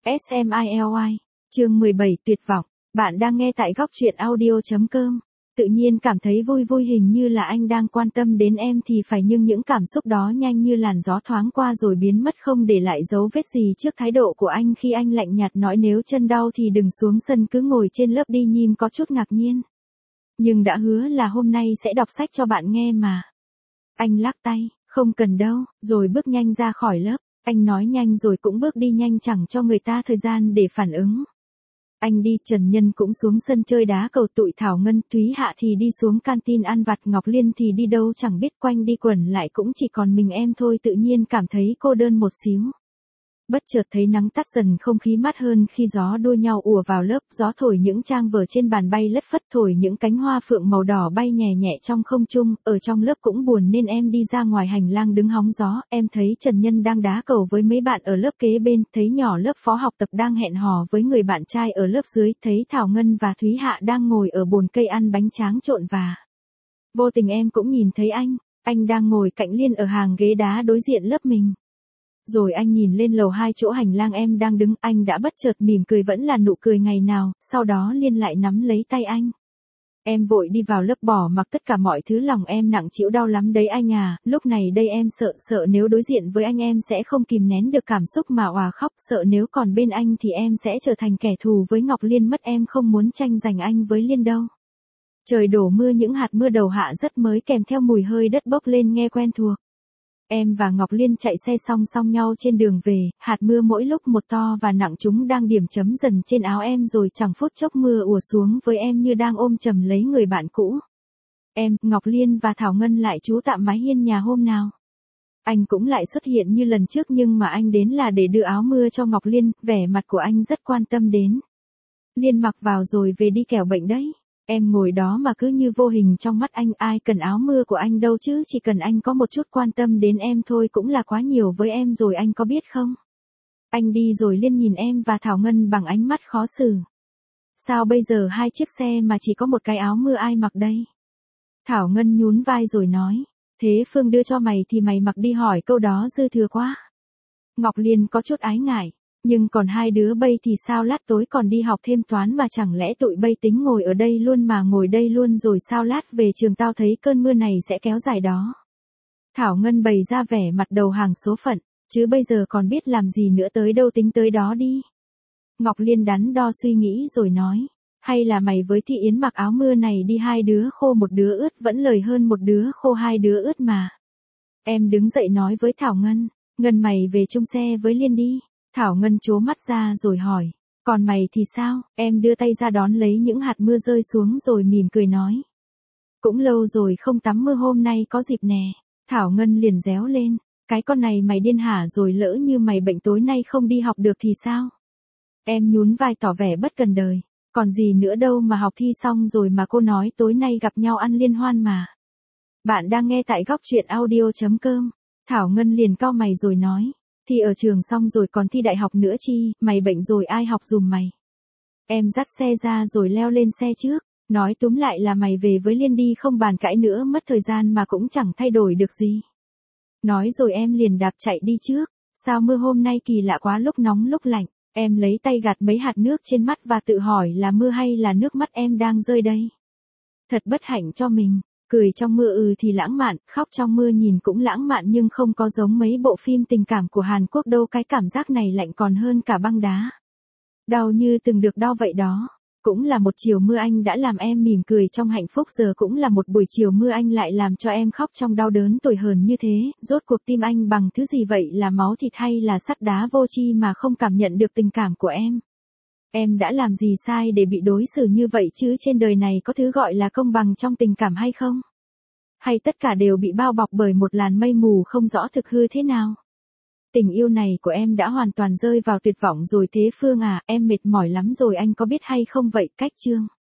SMILY, chương 17 tuyệt vọng, bạn đang nghe tại góc truyện audio.com. Tự nhiên cảm thấy vui vui hình như là anh đang quan tâm đến em thì phải, nhưng những cảm xúc đó nhanh như làn gió thoáng qua rồi biến mất không để lại dấu vết gì trước thái độ của anh khi anh lạnh nhạt nói nếu chân đau thì đừng xuống sân cứ ngồi trên lớp đi. Nhim có chút ngạc nhiên. Nhưng đã hứa là hôm nay sẽ đọc sách cho bạn nghe mà. Anh lắc tay, không cần đâu, rồi bước nhanh ra khỏi lớp. Anh nói nhanh rồi cũng bước đi nhanh chẳng cho người ta thời gian để phản ứng. Anh đi, Trần Nhân cũng xuống sân chơi đá cầu, tụi Thảo Ngân, Thúy Hạ thì đi xuống canteen ăn vặt, Ngọc Liên thì đi đâu chẳng biết, quanh đi quẩn lại cũng chỉ còn mình em thôi. Tự nhiên cảm thấy cô đơn một xíu. Bất chợt thấy nắng tắt dần, không khí mát hơn khi gió đua nhau ùa vào lớp, gió thổi những trang vở trên bàn bay lất phất, thổi những cánh hoa phượng màu đỏ bay nhẹ nhẹ trong không trung. Ở trong lớp cũng buồn nên em đi ra ngoài hành lang đứng hóng gió, em thấy Trần Nhân đang đá cầu với mấy bạn ở lớp kế bên, thấy nhỏ lớp phó học tập đang hẹn hò với người bạn trai ở lớp dưới, thấy Thảo Ngân và Thúy Hạ đang ngồi ở bồn cây ăn bánh tráng trộn và vô tình em cũng nhìn thấy anh đang ngồi cạnh Liên ở hàng ghế đá đối diện lớp mình. Rồi anh nhìn lên lầu 2 chỗ hành lang em đang đứng, anh đã bất chợt mỉm cười, vẫn là nụ cười ngày nào, sau đó Liên lại nắm lấy tay anh. Em vội đi vào lớp bỏ mặc tất cả mọi thứ, lòng em nặng trĩu đau lắm đấy anh à, lúc này đây em sợ nếu đối diện với anh em sẽ không kìm nén được cảm xúc mà òa khóc, sợ nếu còn bên anh thì em sẽ trở thành kẻ thù với Ngọc Liên mất, em không muốn tranh giành anh với Liên đâu. Trời đổ mưa, những hạt mưa đầu hạ rất mới kèm theo mùi hơi đất bốc lên nghe quen thuộc. Em và Ngọc Liên chạy xe song song nhau trên đường về, hạt mưa mỗi lúc một to và nặng, chúng đang điểm chấm dần trên áo em rồi chẳng phút chốc mưa ùa xuống với em như đang ôm chầm lấy người bạn cũ. Em, Ngọc Liên và Thảo Ngân lại trú tạm mái hiên nhà hôm nào. Anh cũng lại xuất hiện như lần trước nhưng mà anh đến là để đưa áo mưa cho Ngọc Liên, vẻ mặt của anh rất quan tâm đến. Liên mặc vào rồi về đi kẻo bệnh đấy. Em ngồi đó mà cứ như vô hình trong mắt anh, ai cần áo mưa của anh đâu chứ, chỉ cần anh có một chút quan tâm đến em thôi cũng là quá nhiều với em rồi, anh có biết không? Anh đi rồi Liên nhìn em và Thảo Ngân bằng ánh mắt khó xử. Sao bây giờ hai chiếc xe mà chỉ có một cái áo mưa ai mặc đây? Thảo Ngân nhún vai rồi nói, thế Phương đưa cho mày thì mày mặc đi, hỏi câu đó dư thừa quá. Ngọc Liên có chút ái ngại. Nhưng còn hai đứa bây thì sao, lát tối còn đi học thêm toán mà, chẳng lẽ tụi bây tính ngồi ở đây luôn mà, ngồi đây luôn rồi sao lát về trường tao thấy cơn mưa này sẽ kéo dài đó. Thảo Ngân bày ra vẻ mặt đầu hàng số phận, chứ bây giờ còn biết làm gì nữa, tới đâu tính tới đó đi. Ngọc Liên đắn đo suy nghĩ rồi nói, hay là mày với Thị Yến mặc áo mưa này đi, hai đứa khô một đứa ướt vẫn lời hơn một đứa khô hai đứa ướt mà. Em đứng dậy nói với Thảo Ngân, Ngân mày về chung xe với Liên đi. Thảo Ngân trố mắt ra rồi hỏi, còn mày thì sao? Em đưa tay ra đón lấy những hạt mưa rơi xuống rồi mỉm cười nói, cũng lâu rồi không tắm mưa, hôm nay có dịp nè. Thảo Ngân liền réo lên, cái con này mày điên hả rồi, lỡ như mày bệnh tối nay không đi học được thì sao? Em nhún vai tỏ vẻ bất cần đời, còn gì nữa đâu mà học thi xong rồi mà cô nói tối nay gặp nhau ăn liên hoan mà. Bạn đang nghe tại góc truyện audio.com. Thảo Ngân liền cau mày rồi nói, thì ở trường xong rồi còn thi đại học nữa chi, mày bệnh rồi ai học dùm mày. Em dắt xe ra rồi leo lên xe trước, nói túm lại là mày về với Liên đi, không bàn cãi nữa, mất thời gian mà cũng chẳng thay đổi được gì. Nói rồi em liền đạp chạy đi trước, sao mưa hôm nay kỳ lạ quá, lúc nóng lúc lạnh. Em lấy tay gạt mấy hạt nước trên mắt và tự hỏi là mưa hay là nước mắt em đang rơi đây. Thật bất hạnh cho mình. Cười trong mưa thì lãng mạn, khóc trong mưa nhìn cũng lãng mạn nhưng không có giống mấy bộ phim tình cảm của Hàn Quốc đâu, cái cảm giác này lạnh còn hơn cả băng đá. Đau như từng được đo vậy đó. Cũng là một chiều mưa anh đã làm em mỉm cười trong hạnh phúc, giờ cũng là một buổi chiều mưa anh lại làm cho em khóc trong đau đớn tủi hờn như thế. Rốt cuộc tim anh bằng thứ gì vậy, là máu thịt hay là sắt đá vô tri mà không cảm nhận được tình cảm của em? Em đã làm gì sai để bị đối xử như vậy chứ, trên đời này có thứ gọi là công bằng trong tình cảm hay không? Hay tất cả đều bị bao bọc bởi một làn mây mù không rõ thực hư thế nào? Tình yêu này của em đã hoàn toàn rơi vào tuyệt vọng rồi thế Phương à, em mệt mỏi lắm rồi anh có biết hay không vậy? Cách chương